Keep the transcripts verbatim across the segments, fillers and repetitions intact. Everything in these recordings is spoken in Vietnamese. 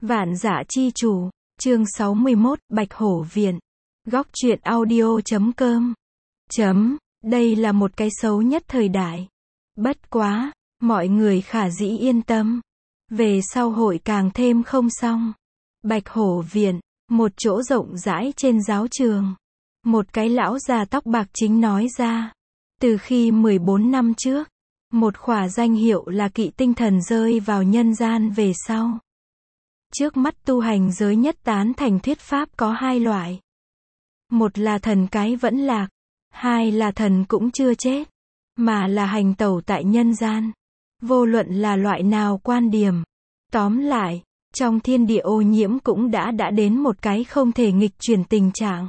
Vạn Dã Chi Chủ, chương sáu mươi mốt, Bạch Hổ Viện. Góc truyện audio chấm com. Chấm, đây là một cái xấu nhất thời đại. Bất quá, mọi người khả dĩ yên tâm. Về sau hội càng thêm không xong. Bạch Hổ Viện, một chỗ rộng rãi trên giáo trường. Một cái lão già tóc bạc chính nói ra. Từ khi mười bốn năm trước, một khỏa danh hiệu là kỵ tinh thần rơi vào nhân gian về sau. Trước mắt tu hành giới nhất tán thành thuyết pháp có hai loại. Một là thần cái vẫn lạc, hai là thần cũng chưa chết, mà là hành tẩu tại nhân gian. Vô luận là loại nào quan điểm. Tóm lại, trong thiên địa ô nhiễm cũng đã đã đến một cái không thể nghịch chuyển tình trạng.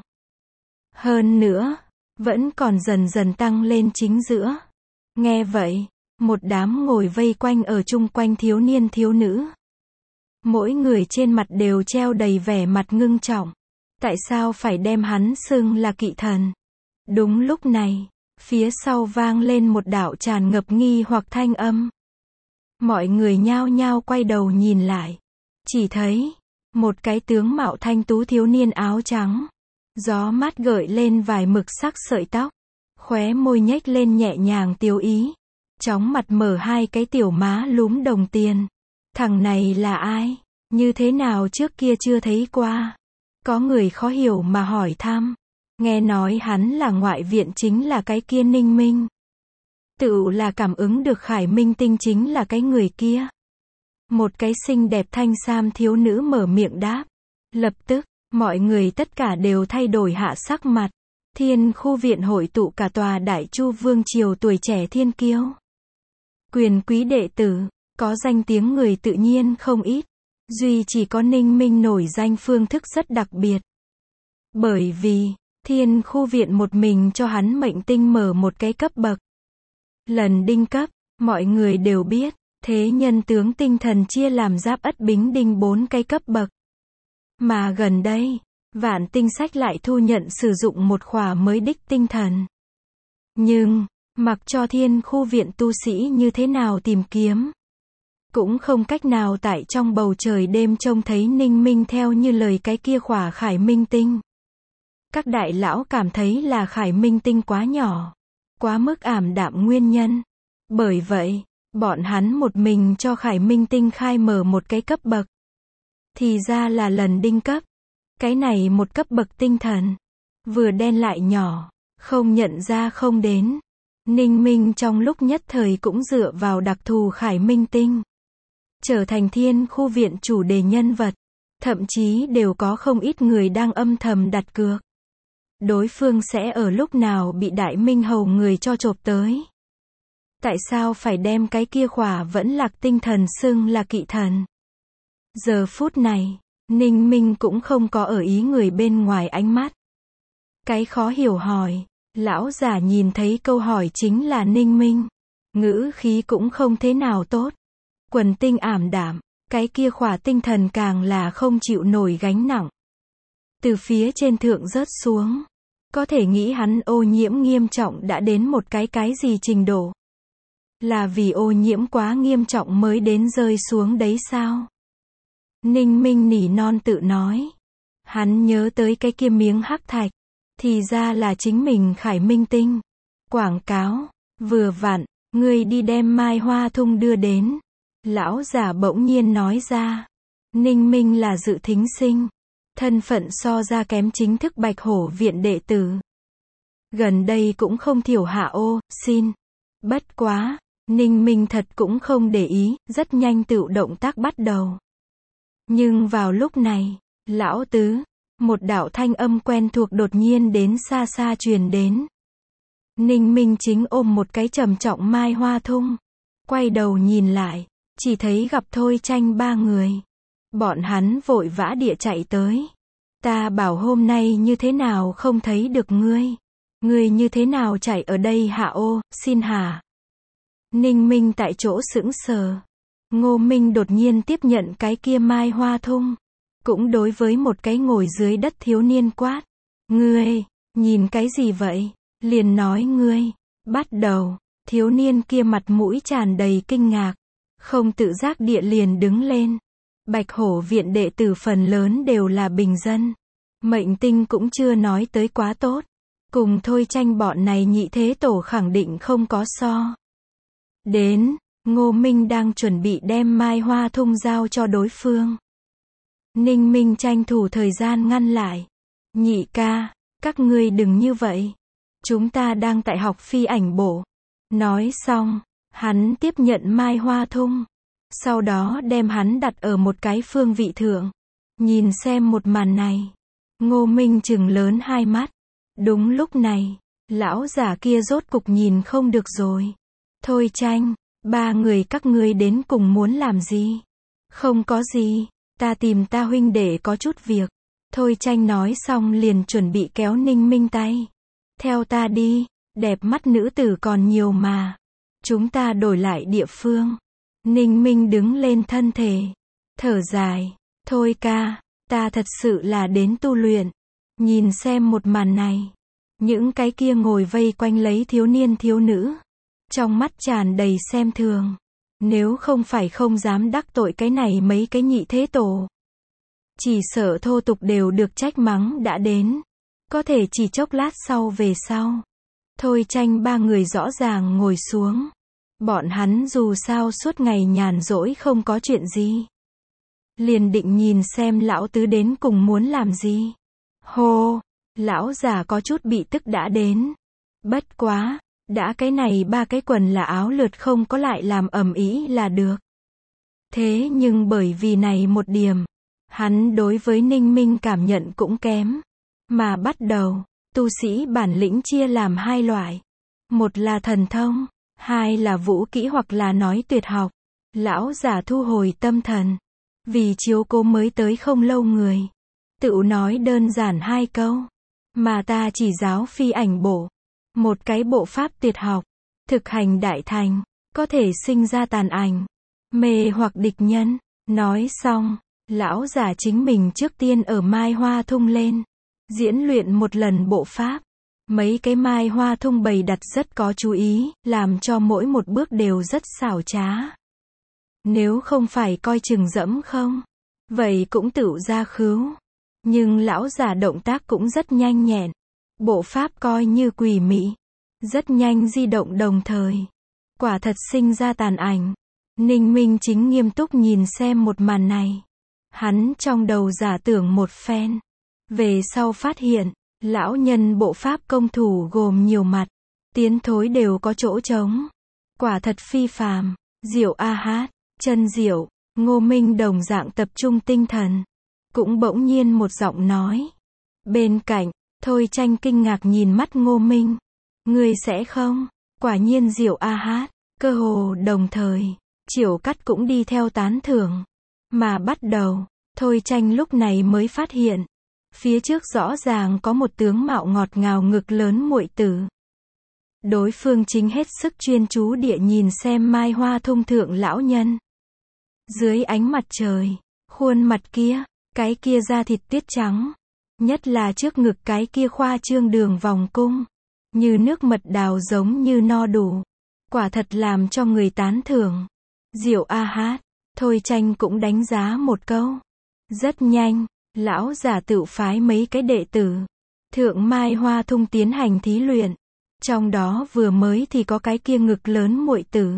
Hơn nữa, vẫn còn dần dần tăng lên chính giữa. Nghe vậy, một đám ngồi vây quanh ở chung quanh thiếu niên thiếu nữ. Mỗi người trên mặt đều treo đầy vẻ mặt ngưng trọng. Tại sao phải đem hắn xưng là kỵ thần? Đúng lúc này, phía sau vang lên một đạo tràn ngập nghi hoặc thanh âm. Mọi người nhao nhao quay đầu nhìn lại. Chỉ thấy, một cái tướng mạo thanh tú thiếu niên áo trắng. Gió mát gợi lên vài mực sắc sợi tóc. Khóe môi nhếch lên nhẹ nhàng tiêu ý. Chóng mặt mở hai cái tiểu má lúm đồng tiền. Thằng này là ai? Như thế nào trước kia chưa thấy qua? Có người khó hiểu mà hỏi thăm. Nghe nói hắn là ngoại viện chính là cái kia Ninh Minh. Tự là cảm ứng được Khải Minh Tinh chính là cái người kia. Một cái xinh đẹp thanh sam thiếu nữ mở miệng đáp. Lập tức, mọi người tất cả đều thay đổi hạ sắc mặt. Thiên khu viện hội tụ cả tòa Đại Chu Vương triều tuổi trẻ thiên kiêu. Quyền quý đệ tử, có danh tiếng người tự nhiên không ít. Duy chỉ có Ninh Minh nổi danh phương thức rất đặc biệt. Bởi vì, thiên khu viện một mình cho hắn mệnh tinh mở một cái cấp bậc. Lần đinh cấp, mọi người đều biết, thế nhân tướng tinh thần chia làm giáp ất bính đinh bốn cái cấp bậc. Mà gần đây, Vạn Tinh Sách lại thu nhận sử dụng một khỏa mới đích tinh thần. Nhưng, mặc cho thiên khu viện tu sĩ như thế nào tìm kiếm, cũng không cách nào tại trong bầu trời đêm trông thấy Ninh Minh theo như lời cái kia khỏa Khải Minh Tinh. Các đại lão cảm thấy là Khải Minh Tinh quá nhỏ, quá mức ảm đạm nguyên nhân. Bởi vậy, bọn hắn một mình cho Khải Minh Tinh khai mở một cái cấp bậc. Thì ra là lần đinh cấp. Cái này một cấp bậc tinh thần. Vừa đen lại nhỏ, không nhận ra không đến. Ninh Minh trong lúc nhất thời cũng dựa vào đặc thù Khải Minh Tinh. Trở thành thiên khu viện chủ đề nhân vật. Thậm chí đều có không ít người đang âm thầm đặt cược. Đối phương sẽ ở lúc nào bị Đại Minh Hầu người cho chộp tới. Tại sao phải đem cái kia khỏa vẫn lạc tinh thần xưng là kỵ thần? Giờ phút này, Ninh Minh cũng không có ở ý người bên ngoài ánh mắt. Cái khó hiểu hỏi, lão giả nhìn thấy câu hỏi chính là Ninh Minh. Ngữ khí cũng không thế nào tốt. Quần tinh ảm đạm, cái kia khỏa tinh thần càng là không chịu nổi gánh nặng. Từ phía trên thượng rớt xuống. Có thể nghĩ hắn ô nhiễm nghiêm trọng đã đến một cái cái gì trình độ. Là vì ô nhiễm quá nghiêm trọng mới đến rơi xuống đấy sao? Ninh Minh nỉ non tự nói. Hắn nhớ tới cái kia miếng hắc thạch. Thì ra là chính mình Khải Minh Tinh. Quảng cáo, vừa vặn, ngươi đi đem Mai Hoa Thung đưa đến. Lão giả bỗng nhiên nói ra. Ninh Minh là dự thính sinh. Thân phận so ra kém chính thức Bạch Hổ viện đệ tử. Gần đây cũng không thiểu hạ ô, xin. Bất quá, Ninh Minh thật cũng không để ý, rất nhanh tự động tác bắt đầu. Nhưng vào lúc này, lão tứ, một đạo thanh âm quen thuộc đột nhiên đến xa xa truyền đến. Ninh Minh chính ôm một cái trầm trọng Mai Hoa Thung. Quay đầu nhìn lại, chỉ thấy gặp Thôi Tranh ba người. Bọn hắn vội vã địa chạy tới. Ta bảo hôm nay như thế nào không thấy được ngươi. Ngươi như thế nào chạy ở đây hạ ô, xin hả? Ninh Minh tại chỗ sững sờ. Ngô Minh đột nhiên tiếp nhận cái kia Mai Hoa Thung. Cũng đối với một cái ngồi dưới đất thiếu niên quát. Ngươi, nhìn cái gì vậy? Liền nói ngươi. Bắt đầu, thiếu niên kia mặt mũi tràn đầy kinh ngạc. Không tự giác địa liền đứng lên. Bạch Hổ viện đệ tử phần lớn đều là bình dân. Mệnh tinh cũng chưa nói tới quá tốt. Cùng Thôi Tranh bọn này nhị thế tổ khẳng định không có so. Đến, Ngô Minh đang chuẩn bị đem Mai Hoa Thung giao cho đối phương. Ninh Minh tranh thủ thời gian ngăn lại. Nhị ca, các ngươi đừng như vậy. Chúng ta đang tại học phi ảnh bộ. Nói xong, hắn tiếp nhận Mai Hoa Thung. Sau đó đem hắn đặt ở một cái phương vị thượng. Nhìn xem một màn này. Ngô Minh trừng lớn hai mắt. Đúng lúc này, lão giả kia rốt cục nhìn không được rồi. Thôi Tranh, ba người các ngươi đến cùng muốn làm gì? Không có gì, ta tìm ta huynh đệ có chút việc. Thôi Tranh nói xong liền chuẩn bị kéo Ninh Minh tay. Theo ta đi, đẹp mắt nữ tử còn nhiều mà. Chúng ta đổi lại địa phương. Ninh Minh đứng lên thân thể. Thở dài, thôi ca, ta thật sự là đến tu luyện. Nhìn xem một màn này. Những cái kia ngồi vây quanh lấy thiếu niên thiếu nữ. Trong mắt tràn đầy xem thường. Nếu không phải không dám đắc tội cái này mấy cái nhị thế tổ. Chỉ sợ thô tục đều được trách mắng đã đến. Có thể chỉ chốc lát sau về sau. Thôi Tranh ba người rõ ràng ngồi xuống. Bọn hắn dù sao suốt ngày nhàn rỗi không có chuyện gì. Liền định nhìn xem lão tứ đến cùng muốn làm gì. Hô, lão già có chút bị tức đã đến. Bất quá, đã cái này ba cái quần là áo lượt không có lại làm ầm ĩ là được. Thế nhưng bởi vì này một điểm, hắn đối với Ninh Minh cảm nhận cũng kém. Mà bắt đầu, tu sĩ bản lĩnh chia làm hai loại. Một là thần thông, hai là vũ kỹ hoặc là nói tuyệt học. Lão giả thu hồi tâm thần. Vì chiếu cố mới tới không lâu người. Tự nói đơn giản hai câu. Mà ta chỉ giáo phi ảnh bộ. Một cái bộ pháp tuyệt học. Thực hành đại thành. Có thể sinh ra tàn ảnh. Mê hoặc địch nhân. Nói xong, lão giả chính mình trước tiên ở Mai Hoa Thung lên. Diễn luyện một lần bộ pháp. Mấy cái Mai Hoa Thung bày đặt rất có chú ý, làm cho mỗi một bước đều rất xảo trá. Nếu không phải coi chừng dẫm không, vậy cũng tựu ra khứu. Nhưng lão giả động tác cũng rất nhanh nhẹn. Bộ pháp coi như quỷ mị. Rất nhanh di động đồng thời. Quả thật sinh ra tàn ảnh. Ninh Minh chính nghiêm túc nhìn xem một màn này. Hắn trong đầu giả tưởng một phen. Về sau phát hiện, lão nhân bộ pháp công thủ gồm nhiều mặt. Tiến thối đều có chỗ trống. Quả thật phi phàm. Diệu a hát, chân diệu. Ngô Minh đồng dạng tập trung tinh thần. Cũng bỗng nhiên một giọng nói. Bên cạnh, Thôi Tranh kinh ngạc nhìn mắt Ngô Minh. Ngươi sẽ không? Quả nhiên diệu a hát. Cơ hồ đồng thời, Chiểu Cắt cũng đi theo tán thưởng. Mà bắt đầu, Thôi Tranh lúc này mới phát hiện. Phía trước rõ ràng có một tướng mạo ngọt ngào ngực lớn muội tử. Đối phương chính hết sức chuyên chú địa nhìn xem Mai Hoa Thung thượng lão nhân. Dưới ánh mặt trời, khuôn mặt kia, cái kia da thịt tuyết trắng. Nhất là trước ngực cái kia khoa trương đường vòng cung. Như nước mật đào giống như no đủ. Quả thật làm cho người tán thưởng. Diệu a hát, Thôi Tranh cũng đánh giá một câu. Rất nhanh, lão giả tự phái mấy cái đệ tử. Thượng Mai Hoa Thung tiến hành thí luyện. Trong đó vừa mới thì có cái kia ngực lớn muội tử.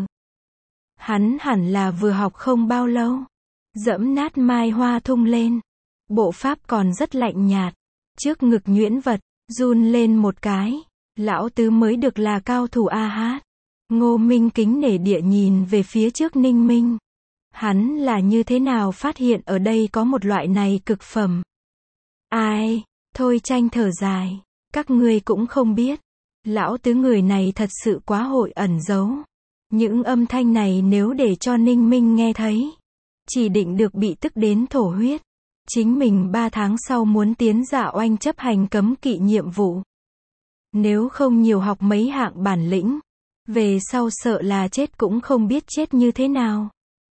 Hắn hẳn là vừa học không bao lâu. Dẫm nát Mai Hoa Thung lên. Bộ pháp còn rất lạnh nhạt. Trước ngực nhuyễn vật, run lên một cái. Lão tứ mới được là cao thủ a hát. Ngô Minh kính nể địa nhìn về phía trước Ninh Minh. Hắn là như thế nào phát hiện ở đây có một loại này cực phẩm. Ai, Thôi Tranh thở dài. Các ngươi cũng không biết. Lão tứ người này thật sự quá hội ẩn giấu. Những âm thanh này nếu để cho Ninh Minh nghe thấy. Chỉ định được bị tức đến thổ huyết. Chính mình ba tháng sau muốn tiến Dạ Oanh chấp hành cấm kỵ nhiệm vụ. Nếu không nhiều học mấy hạng bản lĩnh. Về sau sợ là chết cũng không biết chết như thế nào.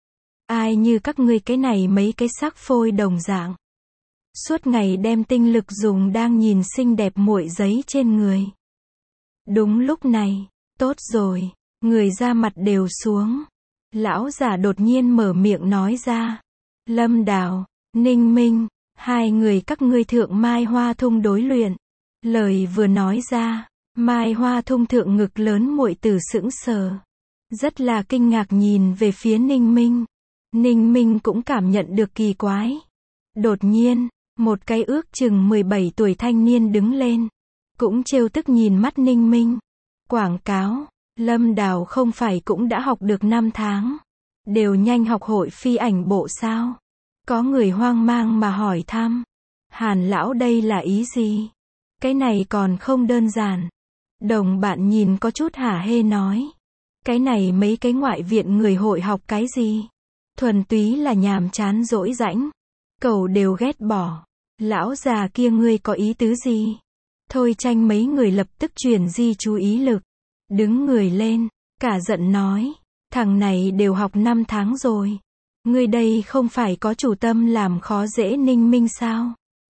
Ai như các ngươi cái này mấy cái xác phôi đồng dạng. Suốt ngày đem tinh lực dùng đang nhìn xinh đẹp muội giấy trên người. Đúng lúc này, tốt rồi, người ra mặt đều xuống. Lão giả đột nhiên mở miệng nói ra. Lâm Đào, Ninh Minh, hai người các ngươi thượng Mai Hoa Thung đối luyện. Lời vừa nói ra, Mai Hoa Thung thượng ngực lớn muội tử sững sờ. Rất là kinh ngạc nhìn về phía Ninh Minh. Ninh Minh cũng cảm nhận được kỳ quái. Đột nhiên, một cái ước chừng mười bảy tuổi thanh niên đứng lên. Cũng trêu tức nhìn mắt Ninh Minh. Quảng cáo, Lâm Đào không phải cũng đã học được năm tháng. Đều nhanh học hội phi ảnh bộ sao? Có người hoang mang mà hỏi thăm. Hàn lão đây là ý gì? Cái này còn không đơn giản. Đồng bạn nhìn có chút hả hê nói. Cái này mấy cái ngoại viện người hội học cái gì? Thuần túy là nhàm chán dỗi rãnh. Cầu đều ghét bỏ. Lão già kia ngươi có ý tứ gì? Thôi Tranh mấy người lập tức chuyển di chú ý lực. Đứng người lên, cả giận nói. Thằng này đều học năm tháng rồi. Ngươi đây không phải có chủ tâm làm khó dễ Ninh Minh sao?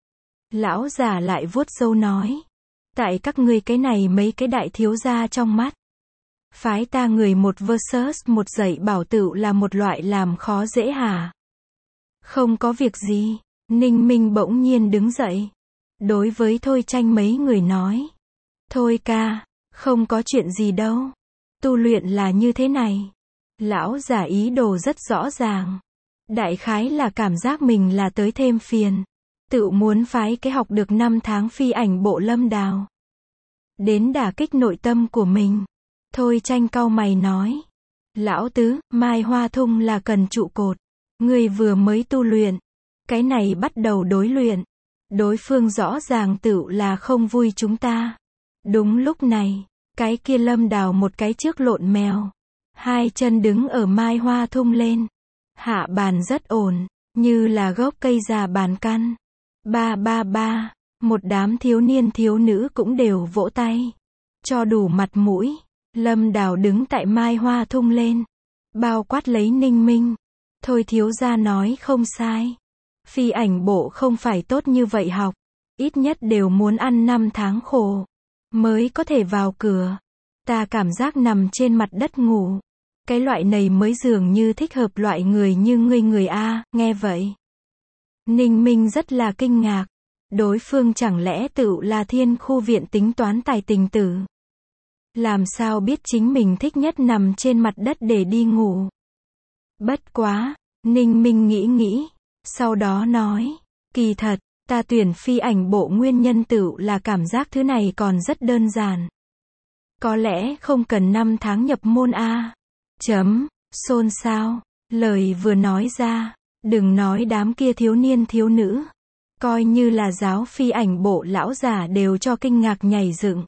Lão già lại vuốt râu nói. Tại các ngươi cái này mấy cái đại thiếu gia trong mắt. Phái ta người một versus một dạy bảo tựu là một loại làm khó dễ hả? Không có việc gì. Ninh Minh bỗng nhiên đứng dậy. Đối với Thôi Tranh mấy người nói. Thôi ca, không có chuyện gì đâu. Tu luyện là như thế này. Lão giả ý đồ rất rõ ràng. Đại khái là cảm giác mình là tới thêm phiền. Tự muốn phái cái học được năm tháng phi ảnh bộ Lâm Đào. Đến đả kích nội tâm của mình. Thôi Tranh cau mày nói. Lão tứ, Mai Hoa Thung là cần trụ cột. Người vừa mới tu luyện. Cái này bắt đầu đối luyện. Đối phương rõ ràng tự là không vui chúng ta. Đúng lúc này, cái kia Lâm Đào một cái trước lộn mèo. Hai chân đứng ở Mai Hoa Thung lên. Hạ bàn rất ổn, như là gốc cây già bàn căn. Ba ba ba, một đám thiếu niên thiếu nữ cũng đều vỗ tay. Cho đủ mặt mũi, Lâm Đào đứng tại Mai Hoa Thung lên. Bao quát lấy Ninh Minh. Thôi thiếu gia nói không sai. Phi ảnh bộ không phải tốt như vậy học. Ít nhất đều muốn ăn năm tháng khổ. Mới có thể vào cửa. Ta cảm giác nằm trên mặt đất ngủ. Cái loại này mới dường như thích hợp loại người như ngươi người A, nghe vậy. Ninh Minh rất là kinh ngạc. Đối phương chẳng lẽ tự là thiên khu viện tính toán tài tình tử. Làm sao biết chính mình thích nhất nằm trên mặt đất để đi ngủ. Bất quá, Ninh Minh nghĩ nghĩ. Sau đó nói, kỳ thật, ta tuyển phi ảnh bộ nguyên nhân tự là cảm giác thứ này còn rất đơn giản. Có lẽ không cần năm tháng nhập môn A. Chấm, xôn xao, lời vừa nói ra, đừng nói đám kia thiếu niên thiếu nữ. Coi như là giáo phi ảnh bộ lão già đều cho kinh ngạc nhảy dựng.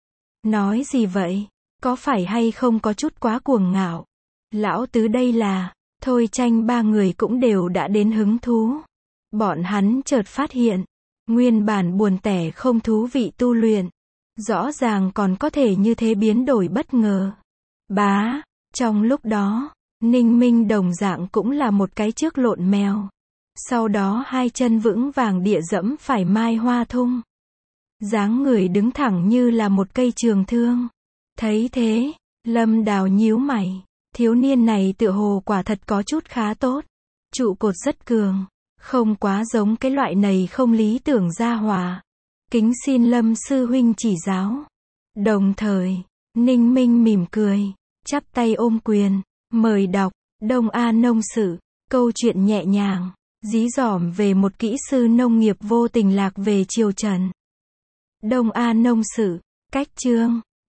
Nói gì vậy? Có phải hay không có chút quá cuồng ngạo? Lão tứ đây là, Thôi Tranh ba người cũng đều đã đến hứng thú. Bọn hắn chợt phát hiện, nguyên bản buồn tẻ không thú vị tu luyện. Rõ ràng còn có thể như thế biến đổi bất ngờ. Bá, trong lúc đó, Ninh Minh đồng dạng cũng là một cái trước lộn mèo. Sau đó hai chân vững vàng địa dẫm phải Mai Hoa Thung. Dáng người đứng thẳng như là một cây trường thương. Thấy thế, Lâm Đào nhíu mày. Thiếu niên này tựa hồ quả thật có chút khá tốt. Trụ cột rất cường. Không quá giống cái loại này không lý tưởng gia hỏa. Kính xin Lâm sư huynh chỉ giáo. Đồng thời, Ninh Minh mỉm cười. Chắp tay ôm quyền. Mời đọc, Đông A Nông Sự. Câu chuyện nhẹ nhàng. Dí dỏm về một kỹ sư nông nghiệp vô tình lạc về triều Trần. Đông A Nông Sự. Cách chương.